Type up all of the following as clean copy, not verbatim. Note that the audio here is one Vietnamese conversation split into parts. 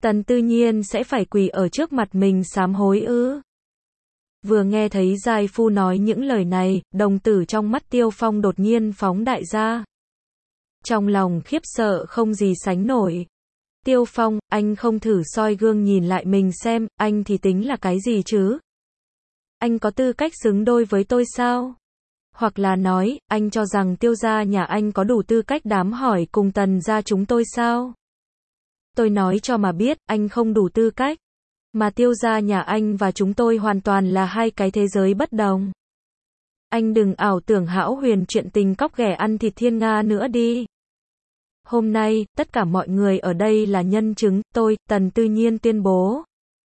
Tần Tư Nhiên sẽ phải quỳ ở trước mặt mình sám hối ư? Vừa nghe thấy giai phu nói những lời này, đồng tử trong mắt Tiêu Phong đột nhiên phóng đại ra. Trong lòng khiếp sợ không gì sánh nổi. Tiêu Phong, anh không thử soi gương nhìn lại mình xem, anh thì tính là cái gì chứ? Anh có tư cách xứng đôi với tôi sao? Hoặc là nói, anh cho rằng Tiêu gia nhà anh có đủ tư cách đám hỏi cùng Tần gia chúng tôi sao? Tôi nói cho mà biết, anh không đủ tư cách. Mà Tiêu gia nhà anh và chúng tôi hoàn toàn là hai cái thế giới bất đồng. Anh đừng ảo tưởng hão huyền chuyện tình cóc ghẻ ăn thịt thiên nga nữa đi. Hôm nay, tất cả mọi người ở đây là nhân chứng, tôi, Tần Tư Nhiên tuyên bố.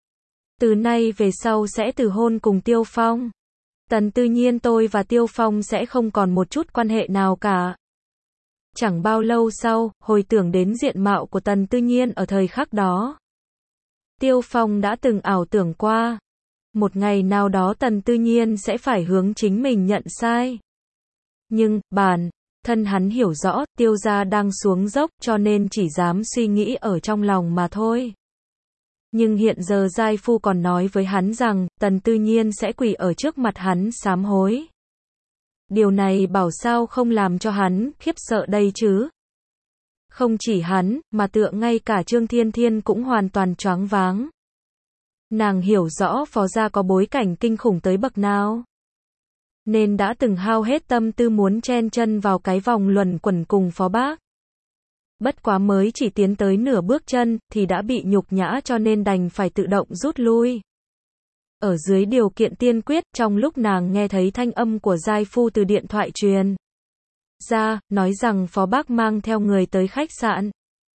Từ nay về sau sẽ từ hôn cùng Tiêu Phong. Tần Tư Nhiên tôi và Tiêu Phong sẽ không còn một chút quan hệ nào cả. Chẳng bao lâu sau, hồi tưởng đến diện mạo của Tần Tư Nhiên ở thời khắc đó. Tiêu Phong đã từng ảo tưởng qua. Một ngày nào đó Tần Tư Nhiên sẽ phải hướng chính mình nhận sai. Nhưng, bản thân hắn hiểu rõ, Tiêu gia đang xuống dốc cho nên chỉ dám suy nghĩ ở trong lòng mà thôi. Nhưng hiện giờ giai phu còn nói với hắn rằng, Tần Tư Nhiên sẽ quỳ ở trước mặt hắn sám hối. Điều này bảo sao không làm cho hắn khiếp sợ đây chứ? Không chỉ hắn, mà tựa ngay cả Trương Thiên Thiên cũng hoàn toàn choáng váng. Nàng hiểu rõ Phó gia có bối cảnh kinh khủng tới bậc nào, nên đã từng hao hết tâm tư muốn chen chân vào cái vòng luẩn quẩn cùng Phó bác. Bất quá mới chỉ tiến tới nửa bước chân, thì đã bị nhục nhã cho nên đành phải tự động rút lui. Ở dưới điều kiện tiên quyết, trong lúc nàng nghe thấy thanh âm của giai phu từ điện thoại truyền ra, nói rằng Phó bác mang theo người tới khách sạn.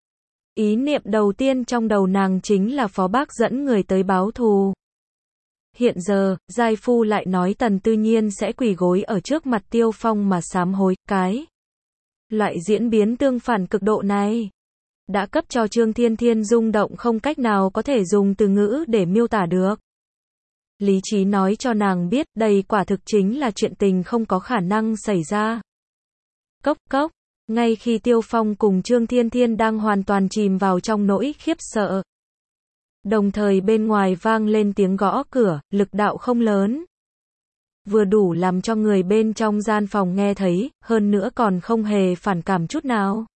Ý niệm đầu tiên trong đầu nàng chính là Phó bác dẫn người tới báo thù. Hiện giờ, giai phu lại nói Tần Tư Nhiên sẽ quỳ gối ở trước mặt Tiêu Phong mà sám hối, cái loại diễn biến tương phản cực độ này đã cấp cho Trương Thiên Thiên rung động không cách nào có thể dùng từ ngữ để miêu tả được. Lý trí nói cho nàng biết đây quả thực chính là chuyện tình không có khả năng xảy ra. Cốc cốc, ngay khi Tiêu Phong cùng Trương Thiên Thiên đang hoàn toàn chìm vào trong nỗi khiếp sợ. Đồng thời bên ngoài vang lên tiếng gõ cửa, lực đạo không lớn. Vừa đủ làm cho người bên trong gian phòng nghe thấy, hơn nữa còn không hề phản cảm chút nào.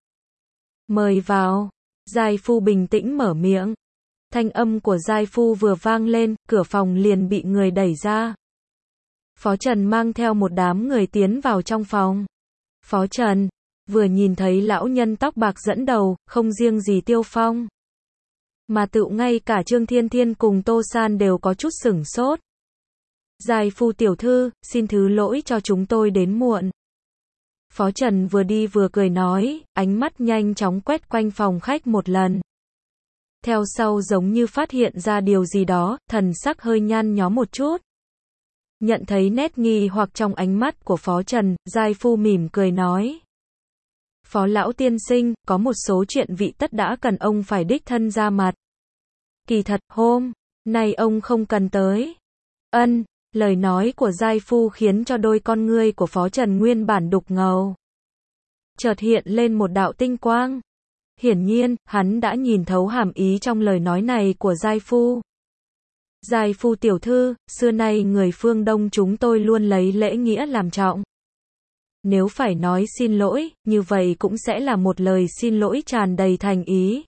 Mời vào. Giai phu bình tĩnh mở miệng. Thanh âm của giai phu vừa vang lên, cửa phòng liền bị người đẩy ra. Phó Trần mang theo một đám người tiến vào trong phòng. Phó Trần, vừa nhìn thấy lão nhân tóc bạc dẫn đầu, không riêng gì Tiêu Phong, mà tựu ngay cả Trương Thiên Thiên cùng Tô San đều có chút sửng sốt. Giai phu tiểu thư, xin thứ lỗi cho chúng tôi đến muộn. Phó Trần vừa đi vừa cười nói, ánh mắt nhanh chóng quét quanh phòng khách một lần. Theo sau giống như phát hiện ra điều gì đó, thần sắc hơi nhăn nhó một chút. Nhận thấy nét nghi hoặc trong ánh mắt của Phó Trần, giai phu mỉm cười nói. Phó lão tiên sinh, có một số chuyện vị tất đã cần ông phải đích thân ra mặt. Kỳ thật, hôm nay ông không cần tới. Ân, lời nói của giai phu khiến cho đôi con ngươi của Phó Trần nguyên bản đục ngầu chợt hiện lên một đạo tinh quang. Hiển nhiên, hắn đã nhìn thấu hàm ý trong lời nói này của giai phu. Giai phu tiểu thư, xưa nay người phương Đông chúng tôi luôn lấy lễ nghĩa làm trọng. Nếu phải nói xin lỗi, như vậy cũng sẽ là một lời xin lỗi tràn đầy thành ý.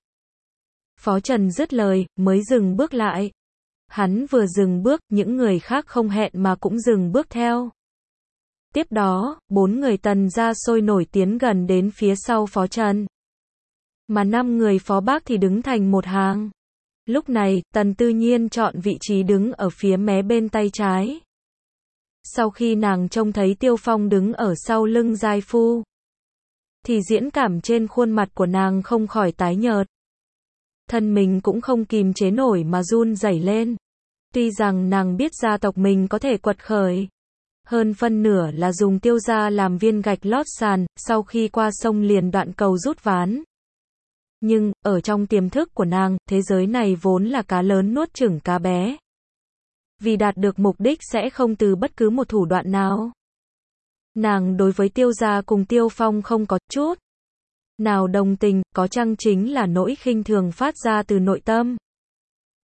Phó Trần dứt lời, mới dừng bước lại. Hắn vừa dừng bước, những người khác không hẹn mà cũng dừng bước theo. Tiếp đó, 4 người Tần gia sôi nổi tiến gần đến phía sau Phó Trần. Mà 5 người Phó bác thì đứng thành một hàng. Lúc này, Tần Tư Nhiên chọn vị trí đứng ở phía mé bên tay trái. Sau khi nàng trông thấy Tiêu Phong đứng ở sau lưng giai phu, thì diễn cảm trên khuôn mặt của nàng không khỏi tái nhợt. Thân mình cũng không kìm chế nổi mà run rẩy lên. Tuy rằng nàng biết gia tộc mình có thể quật khởi, hơn phân nửa là dùng Tiêu gia làm viên gạch lót sàn, sau khi qua sông liền đoạn cầu rút ván. Nhưng, ở trong tiềm thức của nàng, thế giới này vốn là cá lớn nuốt chửng cá bé. Vì đạt được mục đích sẽ không từ bất cứ một thủ đoạn nào. Nàng đối với Tiêu gia cùng Tiêu Phong không có chút nào đồng tình, có chăng chính là nỗi khinh thường phát ra từ nội tâm.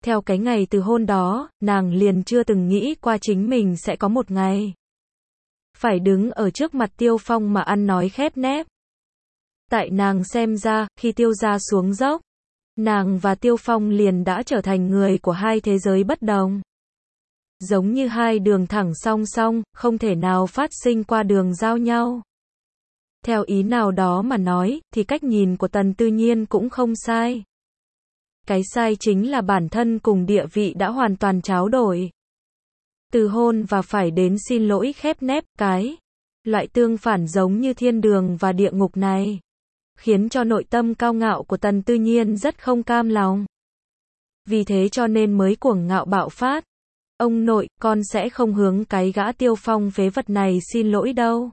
Theo cái ngày từ hôn đó, nàng liền chưa từng nghĩ qua chính mình sẽ có một ngày phải đứng ở trước mặt Tiêu Phong mà ăn nói khép nép. Tại nàng xem ra, khi Tiêu gia xuống dốc, nàng và Tiêu Phong liền đã trở thành người của hai thế giới bất đồng. Giống như hai đường thẳng song song, không thể nào phát sinh qua đường giao nhau. Theo ý nào đó mà nói, thì cách nhìn của Tần Tư Nhiên cũng không sai. Cái sai chính là bản thân cùng địa vị đã hoàn toàn tráo đổi. Từ hôn và phải đến xin lỗi khép nép, cái loại tương phản giống như thiên đường và địa ngục này, khiến cho nội tâm cao ngạo của Tần Tư Nhiên rất không cam lòng. Vì thế cho nên mới cuồng ngạo bạo phát. Ông nội, con sẽ không hướng cái gã Tiêu Phong phế vật này xin lỗi đâu.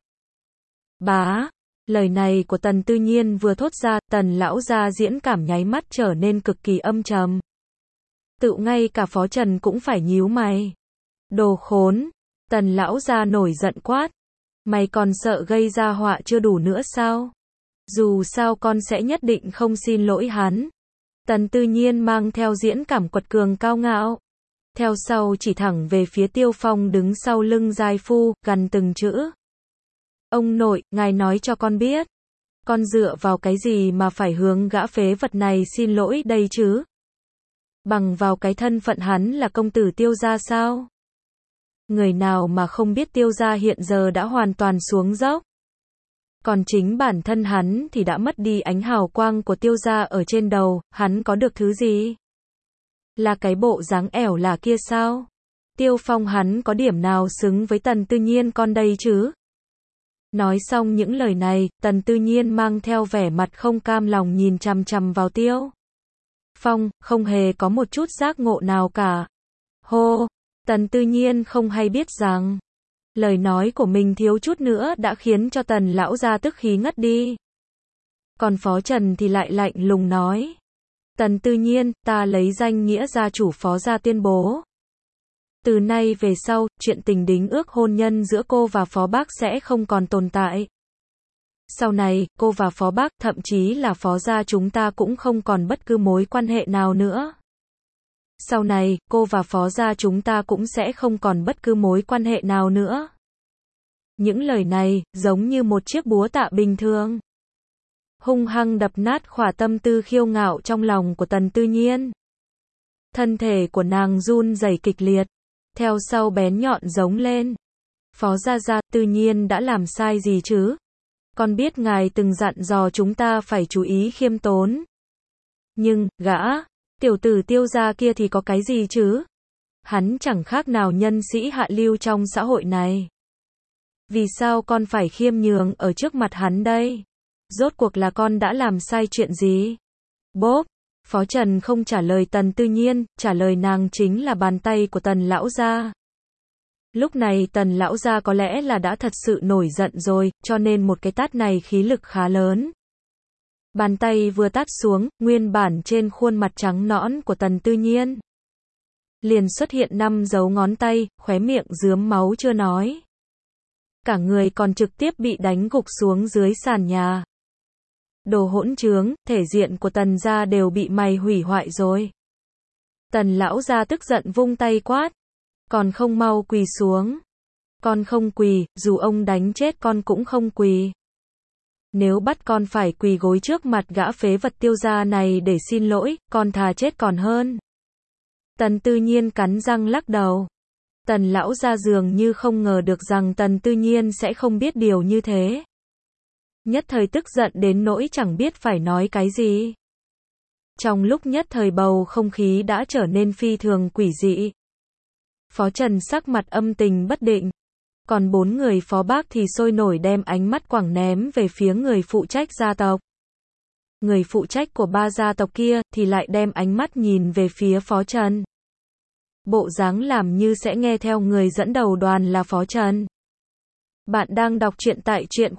Bá, lời này của Tần Tư Nhiên vừa thốt ra, Tần lão gia diễn cảm nháy mắt trở nên cực kỳ âm trầm. Tự ngay cả Phó Trần cũng phải nhíu mày. Đồ khốn, Tần lão gia nổi giận quát. Mày còn sợ gây ra họa chưa đủ nữa sao? Dù sao con sẽ nhất định không xin lỗi hắn. Tần Tư Nhiên mang theo diễn cảm quật cường cao ngạo. Theo sau chỉ thẳng về phía Tiêu Phong đứng sau lưng giai phu, gằn từng chữ. Ông nội, ngài nói cho con biết. Con dựa vào cái gì mà phải hướng gã phế vật này xin lỗi đây chứ? Bằng vào cái thân phận hắn là công tử Tiêu gia sao? Người nào mà không biết Tiêu gia hiện giờ đã hoàn toàn xuống dốc. Còn chính bản thân hắn thì đã mất đi ánh hào quang của Tiêu gia ở trên đầu, hắn có được thứ gì? Là cái bộ dáng ẻo là kia sao? Tiêu Phong hắn có điểm nào xứng với Tần Tư Nhiên con đây chứ? Nói xong những lời này, Tần Tư Nhiên mang theo vẻ mặt không cam lòng nhìn chằm chằm vào Tiêu Phong, không hề có một chút giác ngộ nào cả. Hô, Tần Tư Nhiên không hay biết rằng, lời nói của mình thiếu chút nữa đã khiến cho Tần lão gia tức khí ngất đi. Còn Phó Trần thì lại lạnh lùng nói. Tần Tư Nhiên, ta lấy danh nghĩa gia chủ Phó gia tuyên bố. Từ nay về sau, chuyện tình đính ước hôn nhân giữa cô và Phó Bác sẽ không còn tồn tại. Sau này, cô và Phó Bác, thậm chí là Phó gia chúng ta cũng không còn bất cứ mối quan hệ nào nữa. Sau này, cô và Phó gia chúng ta cũng sẽ không còn bất cứ mối quan hệ nào nữa. Những lời này, giống như một chiếc búa tạ bình thường, hung hăng đập nát khỏa tâm tư khiêu ngạo trong lòng của Tần Tư Nhiên. Thân thể của nàng run rẩy kịch liệt, theo sau bén nhọn giống lên. Phó gia gia, Tư Nhiên đã làm sai gì chứ? Con biết ngài từng dặn dò chúng ta phải chú ý khiêm tốn. Nhưng, gã tiểu tử Tiêu gia kia thì có cái gì chứ? Hắn chẳng khác nào nhân sĩ hạ lưu trong xã hội này. Vì sao con phải khiêm nhường ở trước mặt hắn đây? Rốt cuộc là con đã làm sai chuyện gì? Bốp, Phó Trần không trả lời Tần Tư Nhiên, trả lời nàng chính là bàn tay của Tần lão gia. Lúc này Tần lão gia có lẽ là đã thật sự nổi giận rồi, cho nên một cái tát này khí lực khá lớn. Bàn tay vừa tát xuống, nguyên bản trên khuôn mặt trắng nõn của Tần Tư Nhiên liền xuất hiện 5 dấu ngón tay, khóe miệng rướm máu chưa nói. Cả người còn trực tiếp bị đánh gục xuống dưới sàn nhà. Đồ hỗn trướng, thể diện của Tần gia đều bị mày hủy hoại rồi. Tần lão gia tức giận vung tay quát. Còn không mau quỳ xuống. Con không quỳ, dù ông đánh chết con cũng không quỳ. Nếu bắt con phải quỳ gối trước mặt gã phế vật Tiêu gia này để xin lỗi, con thà chết còn hơn. Tần Tư Nhiên cắn răng lắc đầu. Tần lão gia dường như không ngờ được rằng Tần Tư Nhiên sẽ không biết điều như thế. Nhất thời tức giận đến nỗi chẳng biết phải nói cái gì. Trong lúc nhất thời bầu không khí đã trở nên phi thường quỷ dị. Phó Trần sắc mặt âm tình bất định. Còn 4 người Phó Bác thì sôi nổi đem ánh mắt quẳng ném về phía người phụ trách gia tộc. Người phụ trách của 3 gia tộc kia thì lại đem ánh mắt nhìn về phía Phó Trần. Bộ dáng làm như sẽ nghe theo người dẫn đầu đoàn là Phó Trần. Bạn đang đọc truyện tại truyện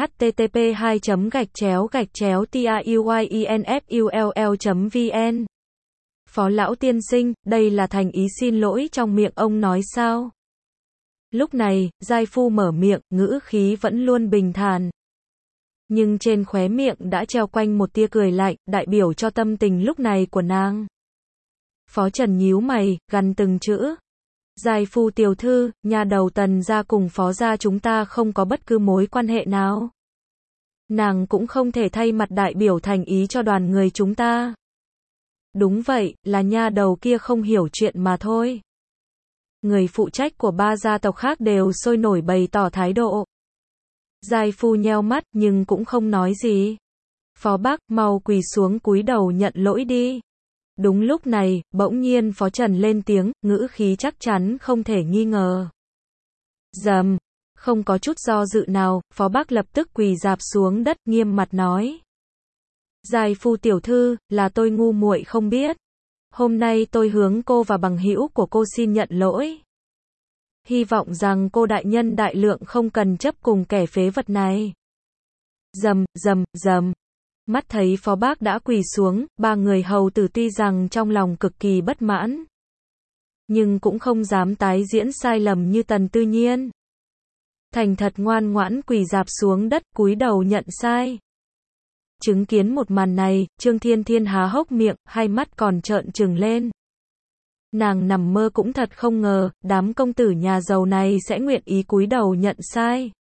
http://tauyenfull.vn. Phó lão tiên sinh, đây là thành ý xin lỗi trong miệng ông nói sao? Lúc này, giai phu mở miệng, ngữ khí vẫn luôn bình thản. Nhưng trên khóe miệng đã treo quanh một tia cười lạnh, đại biểu cho tâm tình lúc này của nàng. Phó Trần nhíu mày, gằn từng chữ. Giai phu tiểu thư, nhà đầu Tần gia cùng Phó gia chúng ta không có bất cứ mối quan hệ nào. Nàng cũng không thể thay mặt đại biểu thành ý cho đoàn người chúng ta. Đúng vậy, là nha đầu kia không hiểu chuyện mà thôi. Người phụ trách của ba gia tộc khác đều sôi nổi bày tỏ thái độ. Giai phu nheo mắt nhưng cũng không nói gì. Phó bác, mau quỳ xuống cúi đầu nhận lỗi đi. Đúng lúc này, bỗng nhiên Phó Trần lên tiếng, ngữ khí chắc chắn không thể nghi ngờ. Dầm, không có chút do dự nào, Phó bác lập tức quỳ rạp xuống đất, nghiêm mặt nói. Giai phu tiểu thư, là tôi ngu muội không biết. Hôm nay tôi hướng cô và bằng hữu của cô xin nhận lỗi. Hy vọng rằng cô đại nhân đại lượng không cần chấp cùng kẻ phế vật này. Rầm, rầm, rầm. Mắt thấy phó bác đã quỳ xuống, ba người hầu tử tuy rằng trong lòng cực kỳ bất mãn, nhưng cũng không dám tái diễn sai lầm như Tần Tư Nhiên. Thành thật ngoan ngoãn quỳ rạp xuống đất, cúi đầu nhận sai. Chứng kiến một màn này, Trương Thiên Thiên há hốc miệng, hai mắt còn trợn trừng lên. Nàng nằm mơ cũng thật không ngờ, đám công tử nhà giàu này sẽ nguyện ý cúi đầu nhận sai.